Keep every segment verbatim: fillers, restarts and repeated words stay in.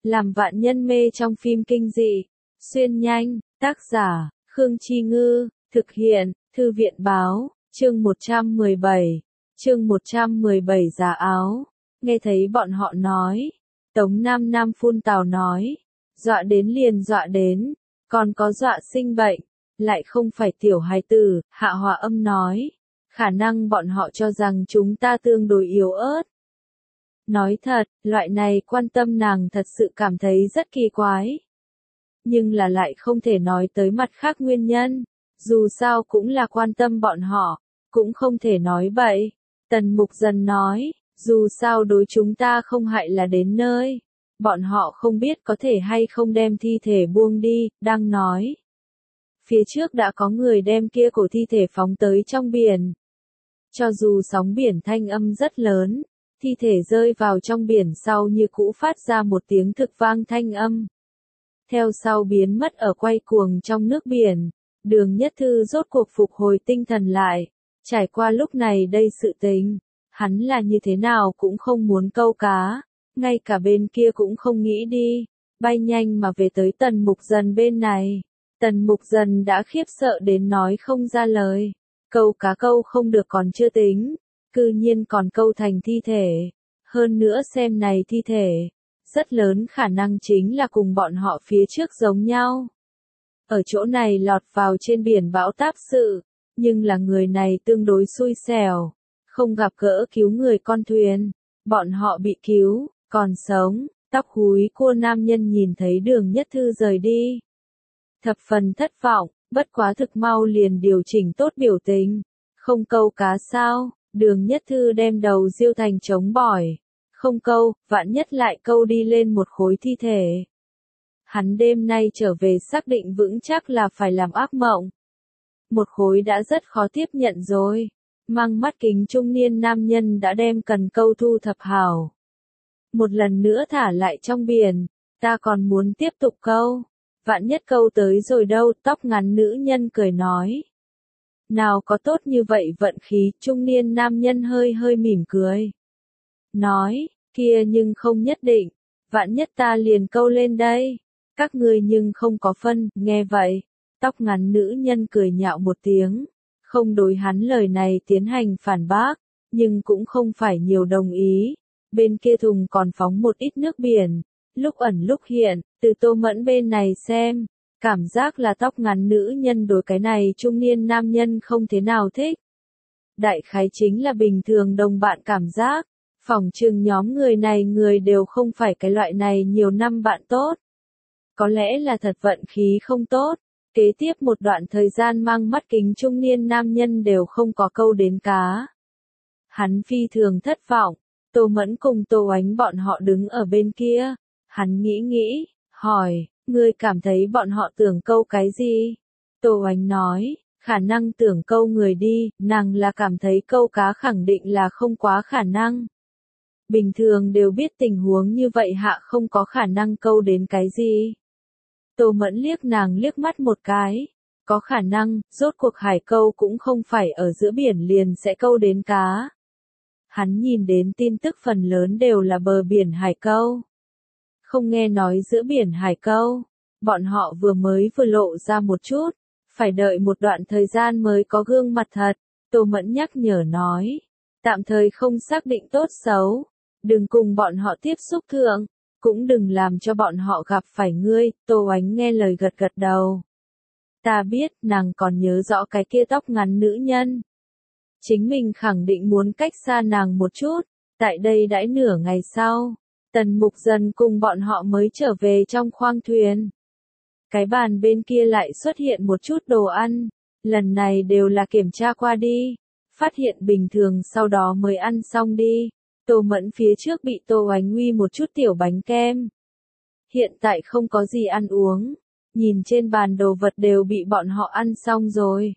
làm vạn nhân mê trong phim kinh dị. Xuyên nhanh, tác giả, Khương Chi Ngư, thực hiện, Thư viện Báo, chương một trăm mười bảy, chương một trăm mười bảy giá áo. Nghe thấy bọn họ nói, Tống Nam Nam phun tào nói, dọa đến liền dọa đến, còn có dọa sinh bệnh, lại không phải tiểu hài tử, Hạ Hòa Âm nói, khả năng bọn họ cho rằng chúng ta tương đối yếu ớt. Nói thật, loại này quan tâm nàng thật sự cảm thấy rất kỳ quái. Nhưng là lại không thể nói tới mặt khác nguyên nhân, dù sao cũng là quan tâm bọn họ, cũng không thể nói bậy. Tần Mục Dần nói, dù sao đối chúng ta không hại là đến nơi, bọn họ không biết có thể hay không đem thi thể buông đi, đang nói. Phía trước đã có người đem kia cổ thi thể phóng tới trong biển. Cho dù sóng biển thanh âm rất lớn, thi thể rơi vào trong biển sau như cũ phát ra một tiếng thực vang thanh âm. Theo sau biến mất ở quay cuồng trong nước biển, Đường Nhất Thư rốt cuộc phục hồi tinh thần lại, trải qua lúc này đây sự tình, hắn là như thế nào cũng không muốn câu cá, ngay cả bên kia cũng không nghĩ đi, bay nhanh mà về tới Tần Mục Dần bên này. Tần Mục Dần đã khiếp sợ đến nói không ra lời, câu cá câu không được còn chưa tính, cư nhiên còn câu thành thi thể, hơn nữa xem này thi thể, rất lớn khả năng chính là cùng bọn họ phía trước giống nhau. Ở chỗ này lọt vào trên biển bão táp sự, nhưng là người này tương đối xui xẻo, không gặp gỡ cứu người con thuyền, bọn họ bị cứu, còn sống. Tóc húi cua nam nhân nhìn thấy Đường Nhất Thư rời đi, thập phần thất vọng, bất quá thực mau liền điều chỉnh tốt biểu tình. Không câu cá sao? Đường Nhất Thư đem đầu diêu thành trống bỏi. Không câu, vạn nhất lại câu đi lên một khối thi thể. Hắn đêm nay trở về xác định vững chắc là phải làm ác mộng. Một khối đã rất khó tiếp nhận rồi. Mang mắt kính trung niên nam nhân đã đem cần câu thu thập hảo. Một lần nữa thả lại trong biển, ta còn muốn tiếp tục câu. Vạn nhất câu tới rồi đâu, tóc ngắn nữ nhân cười nói. Nào có tốt như vậy vận khí, trung niên nam nhân hơi hơi mỉm cười. Nói, kia nhưng không nhất định, vạn nhất ta liền câu lên đây. Các ngươi nhưng không có phân, nghe vậy. Tóc ngắn nữ nhân cười nhạo một tiếng, không đối hắn lời này tiến hành phản bác, nhưng cũng không phải nhiều đồng ý. Bên kia thùng còn phóng một ít nước biển, lúc ẩn lúc hiện, từ Tô Mẫn bên này xem, cảm giác là tóc ngắn nữ nhân đối cái này trung niên nam nhân không thế nào thích. Đại khái chính là bình thường đồng bạn cảm giác, phỏng chừng nhóm người này người đều không phải cái loại này nhiều năm bạn tốt. Có lẽ là thật vận khí không tốt, kế tiếp một đoạn thời gian mang mắt kính trung niên nam nhân đều không có câu đến cá. Hắn phi thường thất vọng. Tô Mẫn cùng Tô Ánh bọn họ đứng ở bên kia, hắn nghĩ nghĩ, hỏi, ngươi cảm thấy bọn họ tưởng câu cái gì? Tô Ánh nói, khả năng tưởng câu người đi, nàng là cảm thấy câu cá khẳng định là không quá khả năng. Bình thường đều biết tình huống như vậy hạ không có khả năng câu đến cái gì. Tô Mẫn liếc nàng liếc mắt một cái, có khả năng, rốt cuộc hải câu cũng không phải ở giữa biển liền sẽ câu đến cá. Hắn nhìn đến tin tức phần lớn đều là bờ biển hải câu. Không nghe nói giữa biển hải câu, bọn họ vừa mới vừa lộ ra một chút, phải đợi một đoạn thời gian mới có gương mặt thật. Tô Mẫn nhắc nhở nói, tạm thời không xác định tốt xấu, đừng cùng bọn họ tiếp xúc thượng, cũng đừng làm cho bọn họ gặp phải ngươi. Tô Ánh nghe lời gật gật đầu. Ta biết, nàng còn nhớ rõ cái kia tóc ngắn nữ nhân. Chính mình khẳng định muốn cách xa nàng một chút, tại đây đãi nửa ngày sau, Tần Mục Dần cùng bọn họ mới trở về trong khoang thuyền. Cái bàn bên kia lại xuất hiện một chút đồ ăn, lần này đều là kiểm tra qua đi, phát hiện bình thường sau đó mới ăn xong đi. Tô Mẫn phía trước bị Tô Ánh uy một chút tiểu bánh kem. Hiện tại không có gì ăn uống, nhìn trên bàn đồ vật đều bị bọn họ ăn xong rồi.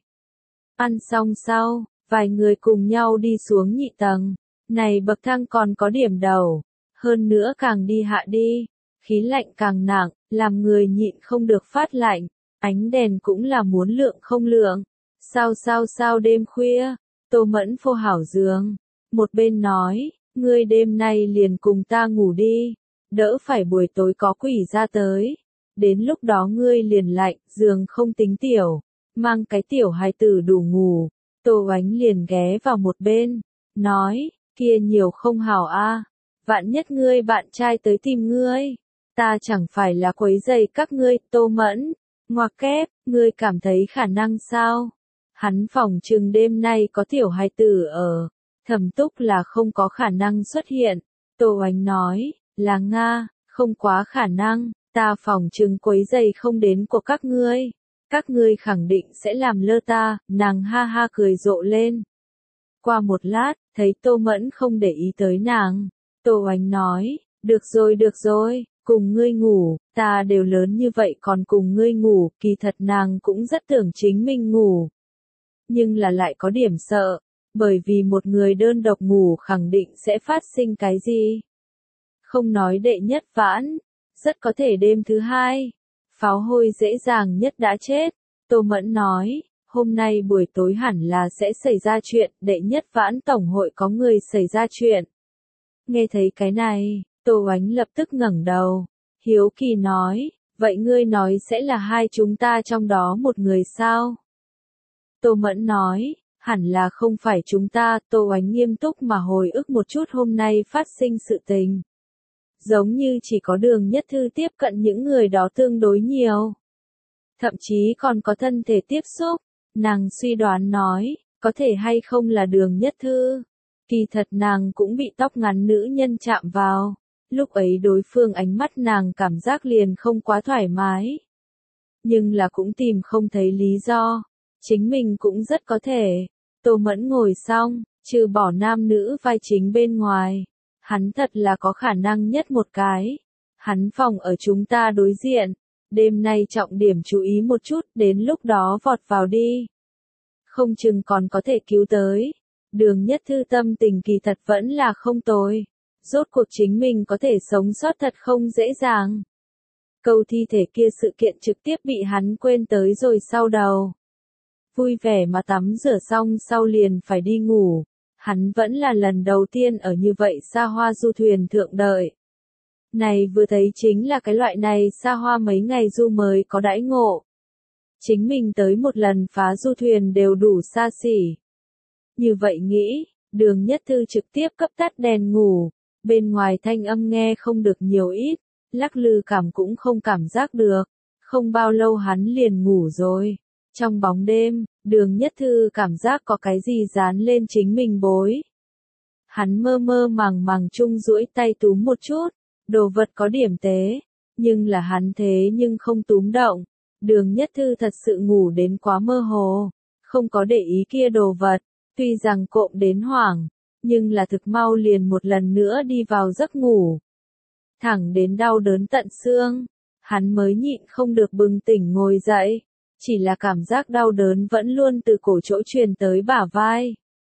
Ăn xong sau, vài người cùng nhau đi xuống nhị tầng, này bậc thang còn có điểm đầu, hơn nữa càng đi hạ đi, khí lạnh càng nặng, làm người nhịn không được phát lạnh, ánh đèn cũng là muốn lượng không lượng. Sao sao sao đêm khuya, Tô Mẫn phô hảo giường, một bên nói, ngươi đêm nay liền cùng ta ngủ đi, đỡ phải buổi tối có quỷ ra tới. Đến lúc đó ngươi liền lạnh, giường không tính tiểu, mang cái tiểu hài tử đủ ngủ. Tô Oánh liền ghé vào một bên, nói, kia nhiều không hảo a, vạn nhất ngươi bạn trai tới tìm ngươi, ta chẳng phải là quấy rầy các ngươi. Tô Mẫn, ngoặc kép, ngươi cảm thấy khả năng sao? Hắn phỏng chừng đêm nay có tiểu hài tử ở, Thẩm Túc là không có khả năng xuất hiện. Tô Oánh nói, là Nga, không quá khả năng, ta phỏng chừng quấy rầy không đến của các ngươi. Các ngươi khẳng định sẽ làm lơ ta, nàng ha ha cười rộ lên. Qua một lát, thấy Tô Mẫn không để ý tới nàng. Tô Oánh nói, được rồi được rồi, cùng ngươi ngủ, ta đều lớn như vậy còn cùng ngươi ngủ, kỳ thật nàng cũng rất tưởng chính mình ngủ. Nhưng là lại có điểm sợ, bởi vì một người đơn độc ngủ khẳng định sẽ phát sinh cái gì. Không nói đệ nhất vãn, rất có thể đêm thứ hai, pháo hôi dễ dàng nhất đã chết. Tô Mẫn nói, hôm nay buổi tối hẳn là sẽ xảy ra chuyện, đệ nhất vãn tổng hội có người xảy ra chuyện. Nghe thấy cái này, Tô Oánh lập tức ngẩng đầu, hiếu kỳ nói, vậy ngươi nói sẽ là hai chúng ta trong đó một người sao? Tô Mẫn nói, hẳn là không phải chúng ta. Tô Oánh nghiêm túc mà hồi ức một chút hôm nay phát sinh sự tình. Giống như chỉ có Đường Nhất Thư tiếp cận những người đó tương đối nhiều. Thậm chí còn có thân thể tiếp xúc. Nàng suy đoán nói, có thể hay không là Đường Nhất Thư. Kỳ thật nàng cũng bị tóc ngắn nữ nhân chạm vào. Lúc ấy đối phương ánh mắt nàng cảm giác liền không quá thoải mái. Nhưng là cũng tìm không thấy lý do. Chính mình cũng rất có thể. Tô Mẫn ngồi xong, trừ bỏ nam nữ vai chính bên ngoài. Hắn thật là có khả năng nhất một cái. Hắn phòng ở chúng ta đối diện. Đêm nay trọng điểm chú ý một chút, đến lúc đó vọt vào đi. Không chừng còn có thể cứu tới. Đường Nhất Thư tâm tình kỳ thật vẫn là không tồi. Rốt cuộc chính mình có thể sống sót thật không dễ dàng. Câu thi thể kia sự kiện trực tiếp bị hắn quên tới rồi sau đầu. Vui vẻ mà tắm rửa xong sau liền phải đi ngủ. Hắn vẫn là lần đầu tiên ở như vậy xa hoa du thuyền thượng đợi. Này vừa thấy chính là cái loại này xa hoa mấy ngày du mới có đãi ngộ. Chính mình tới một lần phá du thuyền đều đủ xa xỉ. Như vậy nghĩ, Đường Nhất Thư trực tiếp cấp tắt đèn ngủ. Bên ngoài thanh âm nghe không được nhiều ít, lắc lư cảm cũng không cảm giác được. Không bao lâu hắn liền ngủ rồi. Trong bóng đêm, Đường Nhất Thư cảm giác có cái gì dán lên chính mình bối. Hắn mơ mơ màng màng chung duỗi tay túm một chút, đồ vật có điểm tế, nhưng là hắn thế nhưng không túm động. Đường Nhất Thư thật sự ngủ đến quá mơ hồ, không có để ý kia đồ vật, tuy rằng cộm đến hoảng, nhưng là thực mau liền một lần nữa đi vào giấc ngủ. Thẳng đến đau đớn tận xương, hắn mới nhịn không được bừng tỉnh ngồi dậy. Chỉ là cảm giác đau đớn vẫn luôn từ cổ chỗ truyền tới bả vai.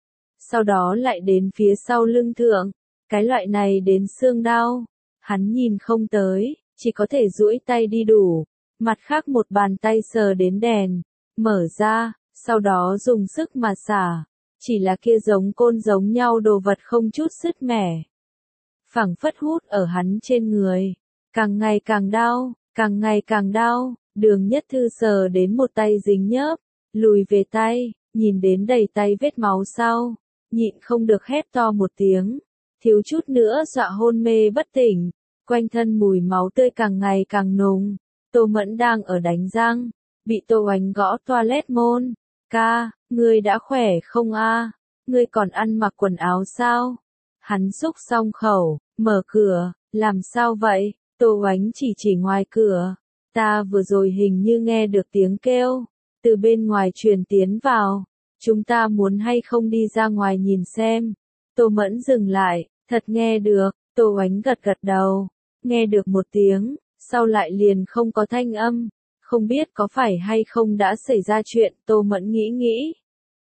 Sau đó lại đến phía sau lưng thượng, cái loại này đến xương đau. Hắn nhìn không tới, chỉ có thể duỗi tay đi đủ. Mặt khác một bàn tay sờ đến đèn, mở ra, sau đó dùng sức mà xả. Chỉ là kia giống côn giống nhau đồ vật không chút sứt mẻ. Phẳng phất hút ở hắn trên người. Càng ngày càng đau, càng ngày càng đau. Đường Nhất Thư sờ đến một tay dính nhớp, lùi về tay, nhìn đến đầy tay vết máu sau, nhịn không được hét to một tiếng, thiếu chút nữa dọa hôn mê bất tỉnh, quanh thân mùi máu tươi càng ngày càng nồng. Tô Mẫn đang ở đánh răng, bị Tô Oánh gõ toilet môn. Ca, ngươi đã khỏe không a? Ngươi còn ăn mặc quần áo sao? Hắn xúc xong khẩu, mở cửa, làm sao vậy? Tô Oánh chỉ chỉ ngoài cửa. Ta vừa rồi hình như nghe được tiếng kêu, từ bên ngoài truyền tiến vào, chúng ta muốn hay không đi ra ngoài nhìn xem. Tô Mẫn dừng lại, thật nghe được. Tô Oánh gật gật đầu, nghe được một tiếng, sau lại liền không có thanh âm, không biết có phải hay không đã xảy ra chuyện. Tô Mẫn nghĩ nghĩ,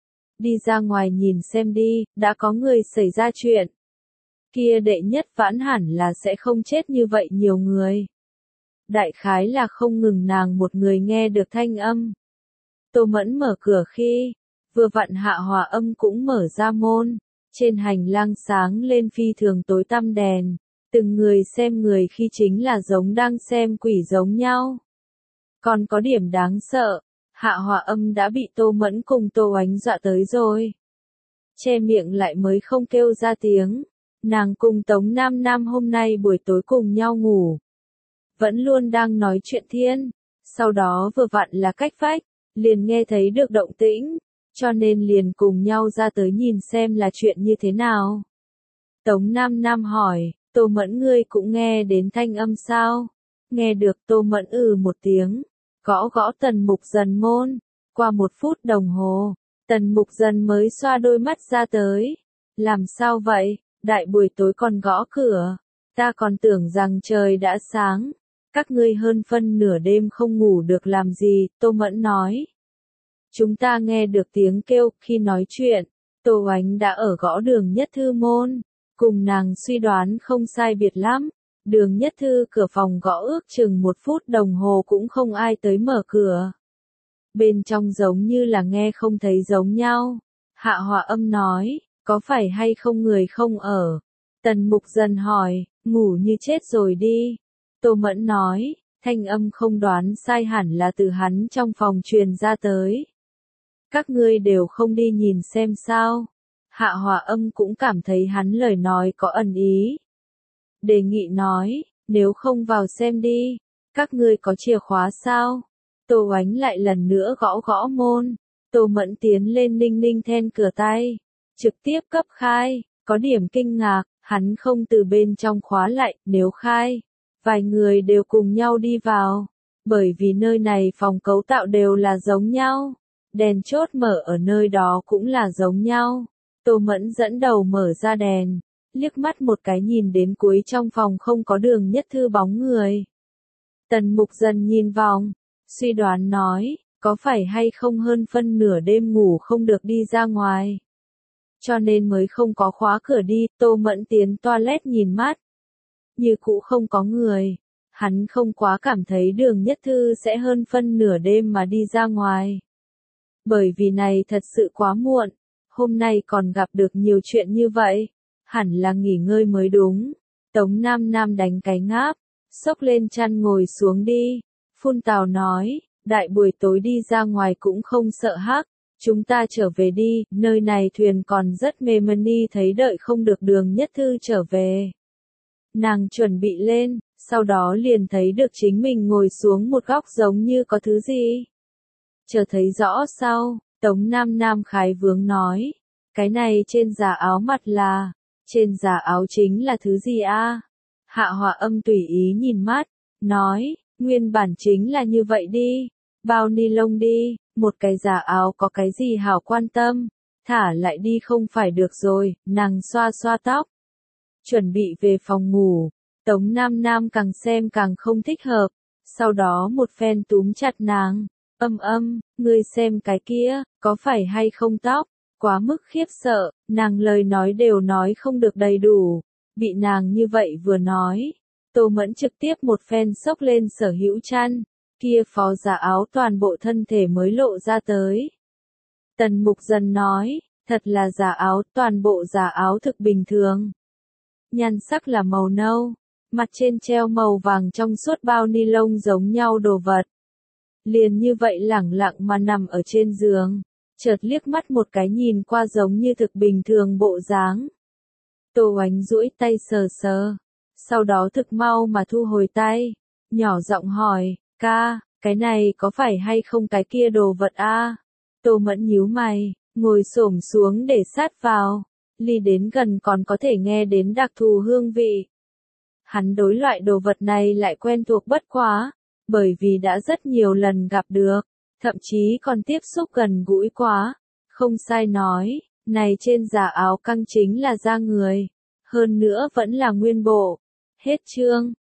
đi ra ngoài nhìn xem đi, đã có người xảy ra chuyện. Kia đệ nhất vãn hẳn là sẽ không chết như vậy nhiều người. Đại khái là không ngừng nàng một người nghe được thanh âm. Tô Mẫn mở cửa khi, vừa vặn Hạ Hòa Âm cũng mở ra môn, trên hành lang sáng lên phi thường tối tăm đèn, Từng người xem người khi chính là giống đang xem quỷ giống nhau. Còn có điểm đáng sợ, Hạ Hòa Âm đã bị Tô Mẫn cùng Tô Oánh dọa tới rồi. Che miệng lại mới không kêu ra tiếng. Nàng cùng Tống Nam Nam hôm nay buổi tối cùng nhau ngủ. Vẫn luôn đang nói chuyện thiên. Sau đó vừa vặn là cách vách, liền nghe thấy được động tĩnh, cho nên liền cùng nhau ra tới nhìn xem là chuyện như thế nào. Tống Nam Nam hỏi, Tô Mẫn ngươi cũng nghe đến thanh âm sao? Nghe được Tô Mẫn ừ một tiếng, gõ gõ Tần Mục Dần môn. Qua một phút đồng hồ, Tần Mục Dần mới xoa đôi mắt ra tới. Làm sao vậy, đại buổi tối còn gõ cửa, ta còn tưởng rằng trời đã sáng. Các ngươi hơn phân nửa đêm không ngủ được làm gì, Tô Mẫn nói. Chúng ta nghe được tiếng kêu, khi nói chuyện, Tô Oánh đã ở gõ Đường Nhất Thư môn, cùng nàng suy đoán không sai biệt lắm. Đường Nhất Thư cửa phòng gõ ước chừng một phút đồng hồ cũng không ai tới mở cửa. Bên trong giống như là nghe không thấy giống nhau. Hạ Hòa Âm nói, có phải hay không người không ở? Tần Mục Dần hỏi, ngủ như chết rồi đi. Tô Mẫn nói, thanh âm không đoán sai hẳn là từ hắn trong phòng truyền ra tới. Các ngươi đều không đi nhìn xem sao. Hạ Hòa Âm cũng cảm thấy hắn lời nói có ẩn ý. Đề nghị nói, nếu không vào xem đi, các ngươi có chìa khóa sao? Tô Oánh lại lần nữa gõ gõ môn. Tô Mẫn tiến lên ninh ninh then cửa tay, trực tiếp cấp khai, có điểm kinh ngạc, hắn không từ bên trong khóa lại, nếu khai. Vài người đều cùng nhau đi vào, bởi vì nơi này phòng cấu tạo đều là giống nhau, đèn chốt mở ở nơi đó cũng là giống nhau. Tô Mẫn dẫn đầu mở ra đèn, liếc mắt một cái nhìn đến cuối trong phòng không có Đường Nhất Thư bóng người. Tần Mục Dần nhìn vòng, suy đoán nói, có phải hay không hơn phân nửa đêm ngủ không được đi ra ngoài, cho nên mới không có khóa cửa đi. Tô Mẫn tiến toilet nhìn mắt, như cũ không có người. Hắn không quá cảm thấy Đường Nhất Thư sẽ hơn phân nửa đêm mà đi ra ngoài. Bởi vì này thật sự quá muộn, hôm nay còn gặp được nhiều chuyện như vậy, hẳn là nghỉ ngơi mới đúng. Tống Nam Nam đánh cái ngáp, xốc lên chăn ngồi xuống đi. Phun Tào nói, đại buổi tối đi ra ngoài cũng không sợ hắc, chúng ta trở về đi, nơi này thuyền còn rất mê mân đi thấy đợi không được Đường Nhất Thư trở về. Nàng chuẩn bị lên, sau đó liền thấy được chính mình ngồi xuống một góc giống như có thứ gì. Chờ thấy rõ sau, Tống Nam Nam khái vướng nói, cái này trên giả áo mặt là, trên giả áo chính là thứ gì a? Hạ Hòa Âm tùy ý nhìn mắt, nói, nguyên bản chính là như vậy đi, bao ni lông đi, một cái giả áo có cái gì hảo quan tâm, thả lại đi không phải được rồi. Nàng xoa xoa tóc, chuẩn bị về phòng ngủ. Tống Nam Nam càng xem càng không thích hợp, sau đó một phen túm chặt nàng, âm âm, ngươi xem cái kia, có phải hay không tóc, quá mức khiếp sợ, nàng lời nói đều nói không được đầy đủ, bị nàng như vậy vừa nói, Tô Mẫn trực tiếp một phen xốc lên sở hữu chăn, kia phó giả áo toàn bộ thân thể mới lộ ra tới. Tần Mục Dần nói, thật là giả áo, toàn bộ giả áo thực bình thường. Nhan sắc là màu nâu, mặt trên treo màu vàng trong suốt bao ni lông giống nhau đồ vật. Liền như vậy lẳng lặng mà nằm ở trên giường, chợt liếc mắt một cái nhìn qua giống như thực bình thường bộ dáng. Tô Oánh duỗi tay sờ sờ, sau đó thực mau mà thu hồi tay, nhỏ giọng hỏi, ca, cái này có phải hay không cái kia đồ vật a? Tô Mẫn nhíu mày, ngồi xổm xuống để sát vào, ly đến gần còn có thể nghe đến đặc thù hương vị. Hắn đối loại đồ vật này lại quen thuộc bất quá, bởi vì đã rất nhiều lần gặp được, thậm chí còn tiếp xúc gần gũi quá. Không sai nói, này trên giả áo căng chính là da người, hơn nữa vẫn là nguyên bộ. Hết chương.